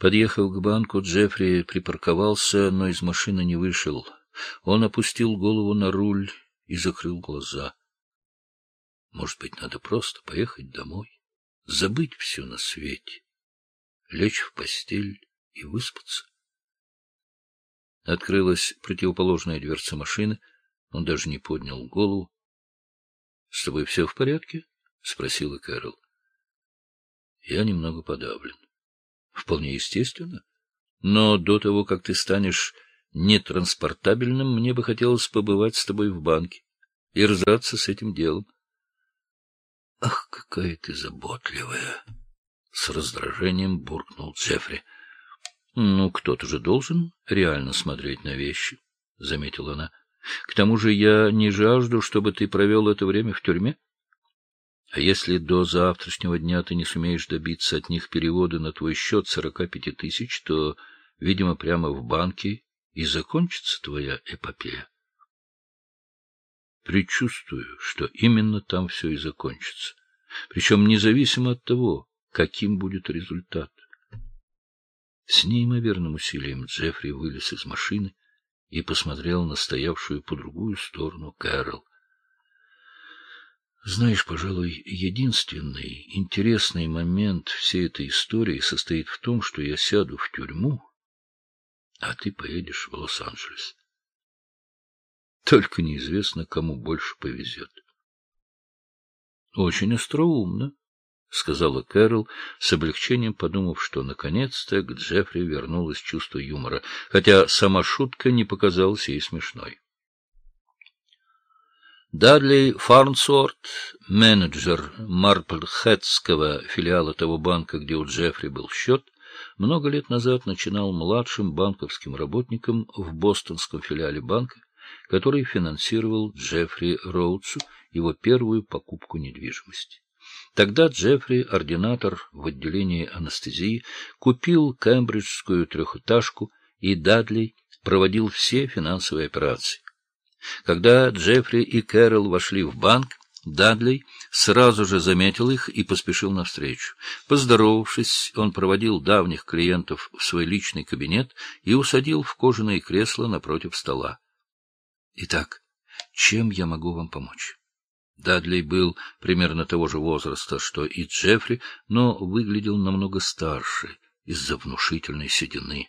Подъехав к банку, Джеффри припарковался, но из машины не вышел. Он опустил голову на руль и закрыл глаза. Может быть, надо просто поехать домой, забыть все на свете, лечь в постель и выспаться. Открылась противоположная дверца машины. Он даже не поднял голову. — С тобой все в порядке? — спросила Кэрол. — Я немного подавлен. — Вполне естественно. Но до того, как ты станешь нетранспортабельным, мне бы хотелось побывать с тобой в банке и разобраться с этим делом. — Ах, какая ты заботливая! — с раздражением буркнул Джеффри. — Ну, кто-то же должен реально смотреть на вещи, — заметила она. — К тому же я не жажду, чтобы ты провел это время в тюрьме. А если до завтрашнего дня ты не сумеешь добиться от них перевода на твой счет 45 тысяч, то, видимо, прямо в банке и закончится твоя эпопея. Предчувствую, что именно там все и закончится, причем независимо от того, каким будет результат. С неимоверным усилием Джеффри вылез из машины и посмотрел на стоявшую по другую сторону Кэрол. Знаешь, пожалуй, единственный интересный момент всей этой истории состоит в том, что я сяду в тюрьму, а ты поедешь в Лос-Анджелес. Только неизвестно, кому больше повезет. — Очень остроумно, — сказала Кэрол, с облегчением подумав, что наконец-то к Джеффри вернулось чувство юмора, хотя сама шутка не показалась ей смешной. Дадли Фарнсворт, менеджер Марплхедского филиала того банка, где у Джеффри был счет, много лет назад начинал младшим банковским работником в бостонском филиале банка, который финансировал Джеффри Роудсу его первую покупку недвижимости. Тогда Джеффри, ординатор в отделении анестезии, купил кембриджскую трехэтажку, и Дадли проводил все финансовые операции. Когда Джеффри и Кэрол вошли в банк, Дадли сразу же заметил их и поспешил навстречу. Поздоровавшись, он проводил давних клиентов в свой личный кабинет и усадил в кожаные кресла напротив стола. — Итак, чем я могу вам помочь? Дадли был примерно того же возраста, что и Джеффри, но выглядел намного старше из-за внушительной седины.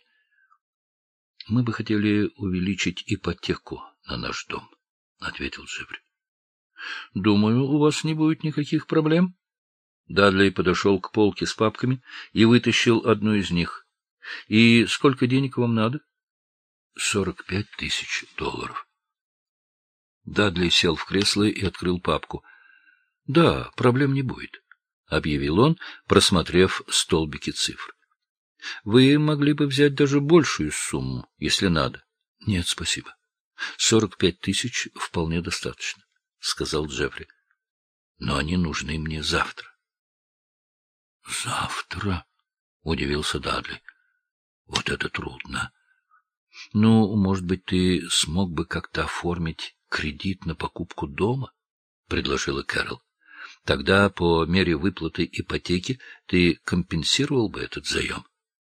— Мы бы хотели увеличить ипотеку на наш дом, — ответил Джеффри. — Думаю, у вас не будет никаких проблем. Дадли подошел к полке с папками и вытащил одну из них. — И сколько денег вам надо? — 45 тысяч долларов. Дадли сел в кресло и открыл папку. — Да, проблем не будет, — объявил он, просмотрев столбики цифр. — Вы могли бы взять даже большую сумму, если надо. — Нет, спасибо. 45 тысяч вполне достаточно, — сказал Джеффри. — Но они нужны мне завтра. — Завтра? — удивился Дадли. — Вот это трудно. — Ну, может быть, ты смог бы как-то оформить кредит на покупку дома? — предложила Кэрол. — Тогда по мере выплаты ипотеки ты компенсировал бы этот заем.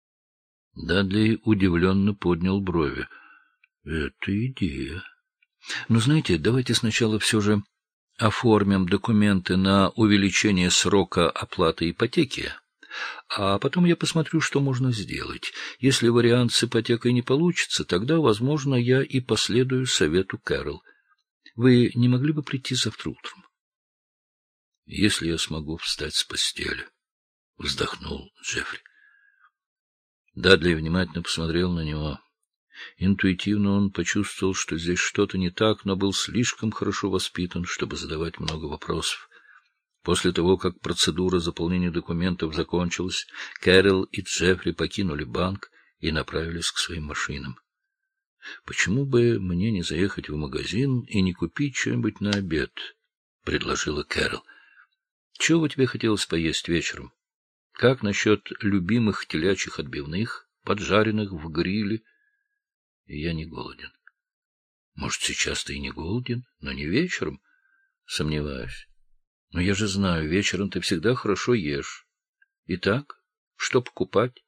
Дадли удивленно поднял брови. — Это идея. Но, знаете, давайте сначала все же оформим документы на увеличение срока оплаты ипотеки, а потом я посмотрю, что можно сделать. Если вариант с ипотекой не получится, тогда, возможно, я и последую совету Кэрол. Вы не могли бы прийти завтра утром? — Если я смогу встать с постели, — вздохнул Джеффри. Дадли внимательно посмотрел на него. Интуитивно он почувствовал, что здесь что-то не так, но был слишком хорошо воспитан, чтобы задавать много вопросов. После того, как процедура заполнения документов закончилась, Кэрол и Джеффри покинули банк и направились к своим машинам. — Почему бы мне не заехать в магазин и не купить что-нибудь на обед? — предложила Кэрол. — Чего бы тебе хотелось поесть вечером? Как насчет любимых телячьих отбивных, поджаренных в гриле? Я не голоден. Может, сейчас ты и не голоден, но не вечером? Сомневаюсь. Но я же знаю, вечером ты всегда хорошо ешь. Итак, что покупать?